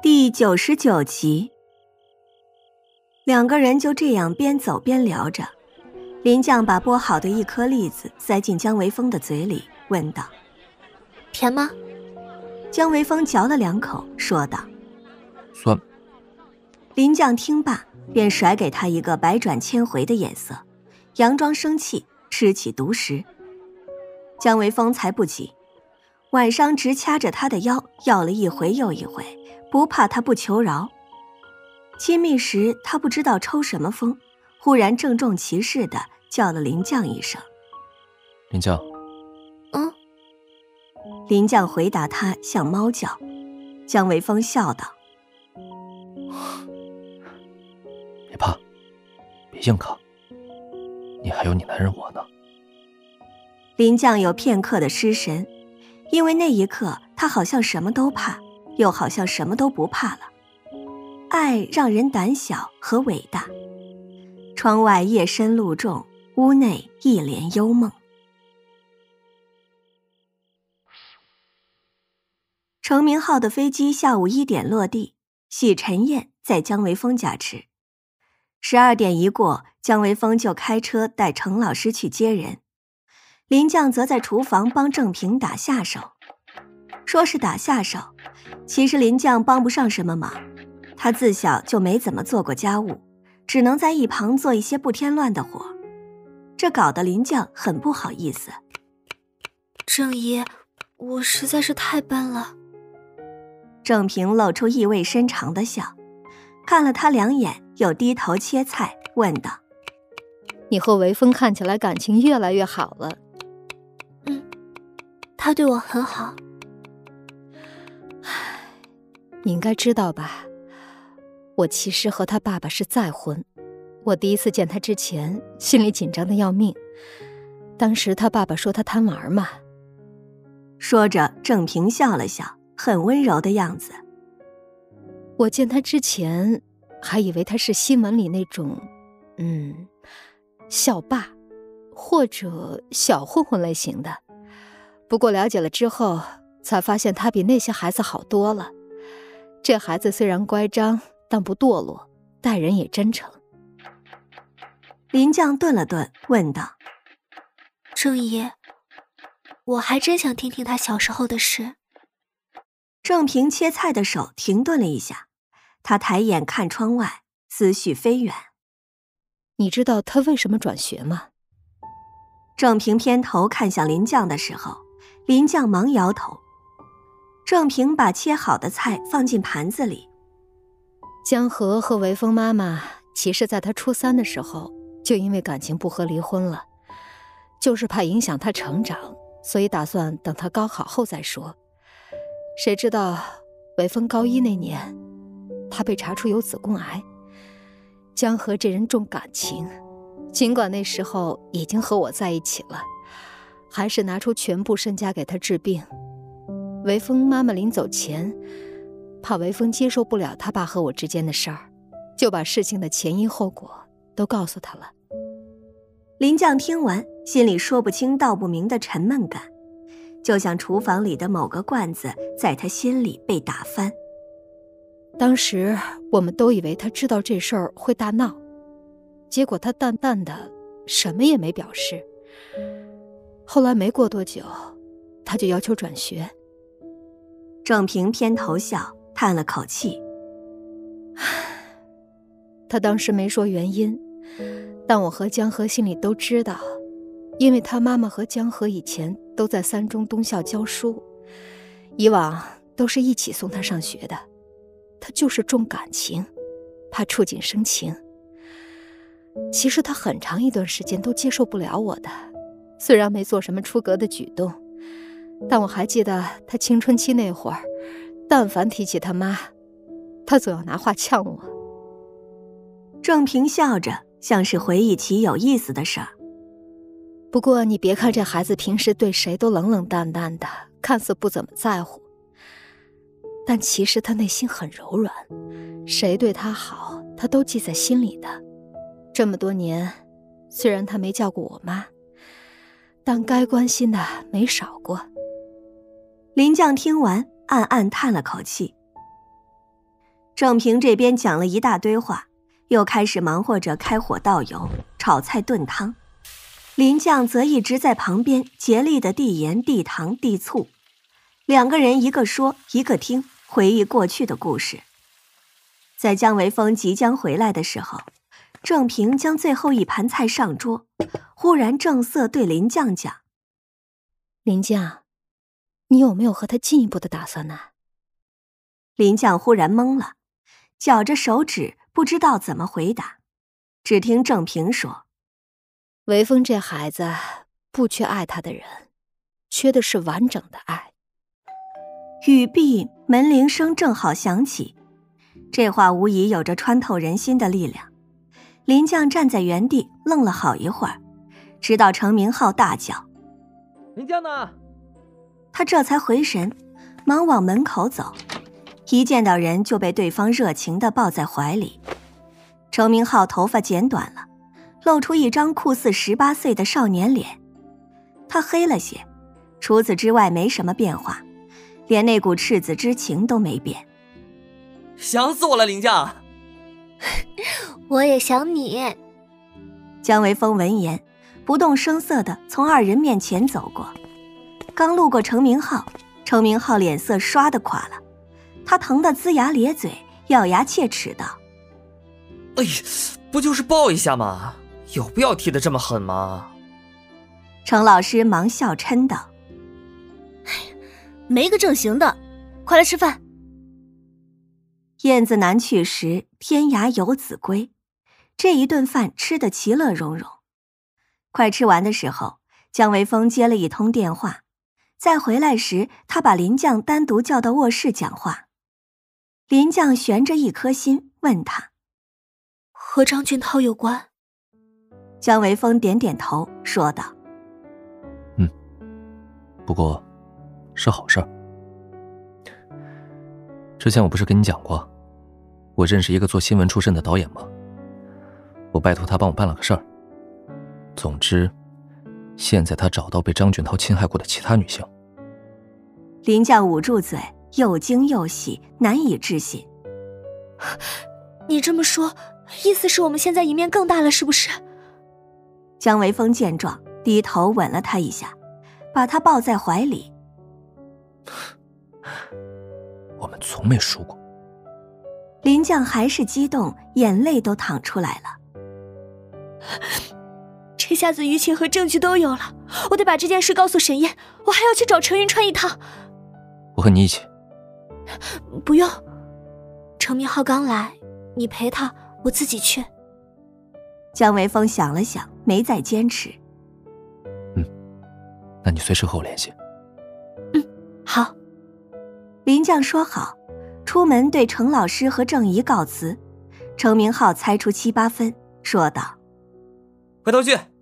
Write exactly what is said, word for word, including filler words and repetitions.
第九十九集。两个人就这样边走边聊着，林将把剥好的一颗栗子塞进姜维峰的嘴里，问道： 甜吗？ 姜维峰嚼了两口，说道： 酸。 林将听罢，便甩给他一个百转千回的眼色，佯装生气，吃起独食。姜维峰才不急，晚上直掐着他的腰，要了一回又一回，不怕他不求饶。亲密时他不知道抽什么风，忽然郑重其事地叫了林将一声： 林将。 嗯。 林将回答他像猫叫。姜维峰笑道： 别怕，别硬扛，你还有你男人我呢。 林将有片刻的失神，因为那一刻他好像什么都怕，又好像什么都不怕了。爱让人胆小和伟大。窗外夜深露重，屋内一帘幽梦。程明浩的飞机下午一点落地，喜晨宴在姜维峰家吃。十二点一过，姜维峰就开车带程老师去接人，林将则在厨房帮郑平打下手。说是打下手，其实林将帮不上什么忙，他自小就没怎么做过家务，只能在一旁做一些不添乱的活，这搞得林将很不好意思。 郑姨，我实在是太笨了。 郑平露出意味深长的笑，看了他两眼，又低头切菜，问道： 你和维峰看起来感情越来越好了。 嗯，他对我很好。 你应该知道吧，我其实和他爸爸是再婚。我第一次见他之前，心里紧张的要命。当时他爸爸说他贪玩嘛。 说着，郑平笑了笑，很温柔的样子。 我见他之前，还以为他是新闻里那种，嗯，校霸，或者小混混类型的。不过了解了之后，才发现他比那些孩子好多了。这孩子虽然乖张，但不堕落，待人也真诚。 林将顿了顿，问道： 郑姨，我还真想听听他小时候的事。 郑平切菜的手停顿了一下，他抬眼看窗外，思绪飞远。 你知道他为什么转学吗？ 郑平偏头看向林将的时候，林将忙摇头。郑平把切好的菜放进盘子里。 江河和维峰妈妈其实在他初三的时候就因为感情不和离婚了，就是怕影响他成长，所以打算等他高考后再说。谁知道维峰高一那年，他被查出有子宫癌。江河这人重感情，尽管那时候已经和我在一起了，还是拿出全部身家给他治病。维峰妈妈临走前，怕维峰接受不了他爸和我之间的事儿，就把事情的前因后果都告诉他了。 林将听完，心里说不清道不明的沉闷感，就像厨房里的某个罐子在他心里被打翻。 当时我们都以为他知道这事儿会大闹，结果他淡淡的什么也没表示。后来没过多久，他就要求转学。 郑平偏头笑，叹了口气。 他当时没说原因，但我和江河心里都知道，因为他妈妈和江河以前都在三中东校教书，以往都是一起送他上学的。他就是重感情，怕触景生情。其实他很长一段时间都接受不了我的，虽然没做什么出格的举动，但我还记得他青春期那会儿，但凡提起他妈，他总要拿话呛我。 郑平笑着，像是回忆起有意思的事儿。 不过你别看这孩子平时对谁都冷冷淡淡的，看似不怎么在乎，但其实他内心很柔软，谁对他好，他都记在心里的。这么多年，虽然他没叫过我妈，但该关心的没少过。 林将听完，暗暗叹了口气。 郑平这边讲了一大堆话，又开始忙活着开火倒油、炒菜炖汤。林将则一直在旁边竭力的递盐、递糖、递醋，两个人一个说一个听，回忆过去的故事。在姜维峰即将回来的时候，郑平将最后一盘菜上桌，忽然正色对林将讲：“ 林将，你有没有和他进一步的打算呢？” 林将忽然懵了，绞着手指不知道怎么回答。只听郑平说：“ 维峰这孩子不缺爱他的人，缺的是完整的爱。” 语毕，门铃声正好响起，这话无疑有着穿透人心的力量。林将站在原地愣了好一会儿，直到程明浩大叫：“ 林将呢？” 他这才回神，忙往门口走，一见到人就被对方热情地抱在怀里。程明浩头发剪短了，露出一张酷似十八岁的少年脸。他黑了些，除此之外没什么变化，连那股赤子之情都没变。 想死我了，林将。 我也想你。 姜维峰闻言，不动声色地从二人面前走过。刚路过程明浩，程明浩脸色唰地垮了，他疼得龇牙咧嘴，咬牙切齿道：“ 哎呀，不就是抱一下吗？有必要踢得这么狠吗？” 程老师忙笑嗔道：“ 没个正形的，快来吃饭。” 燕子南去时，天涯游子归。这一顿饭吃得其乐融融。快吃完的时候，姜维峰接了一通电话。再回来时，他把林将单独叫到卧室讲话。林将悬着一颗心，问他：“ 和张俊涛有关？” 姜维峰点点头，说道：“ 嗯，不过是好事儿。之前我不是跟你讲过，我认识一个做新闻出身的导演吗？我拜托他帮我办了个事儿。总之，现在他找到被张俊涛侵害过的其他女性。” 林将捂住嘴，又惊又喜，难以置信。 你这么说，意思是我们现在赢面更大了，是不是？ 姜维峰见状，低头吻了他一下，把他抱在怀里。 我们从没输过。 林将还是激动，眼泪都淌出来了。 这下子舆情和证据都有了，我得把这件事告诉沈烨，我还要去找程云川一趟。 我和你一起。 不用，程明浩刚来，你陪他，我自己去。 姜维峰想了想，没再坚持。 嗯，那你随时和我联系。 嗯，好。 林将说好，出门对程老师和郑怡告辞。程明浩猜出七八分，说道：“ 回头去。”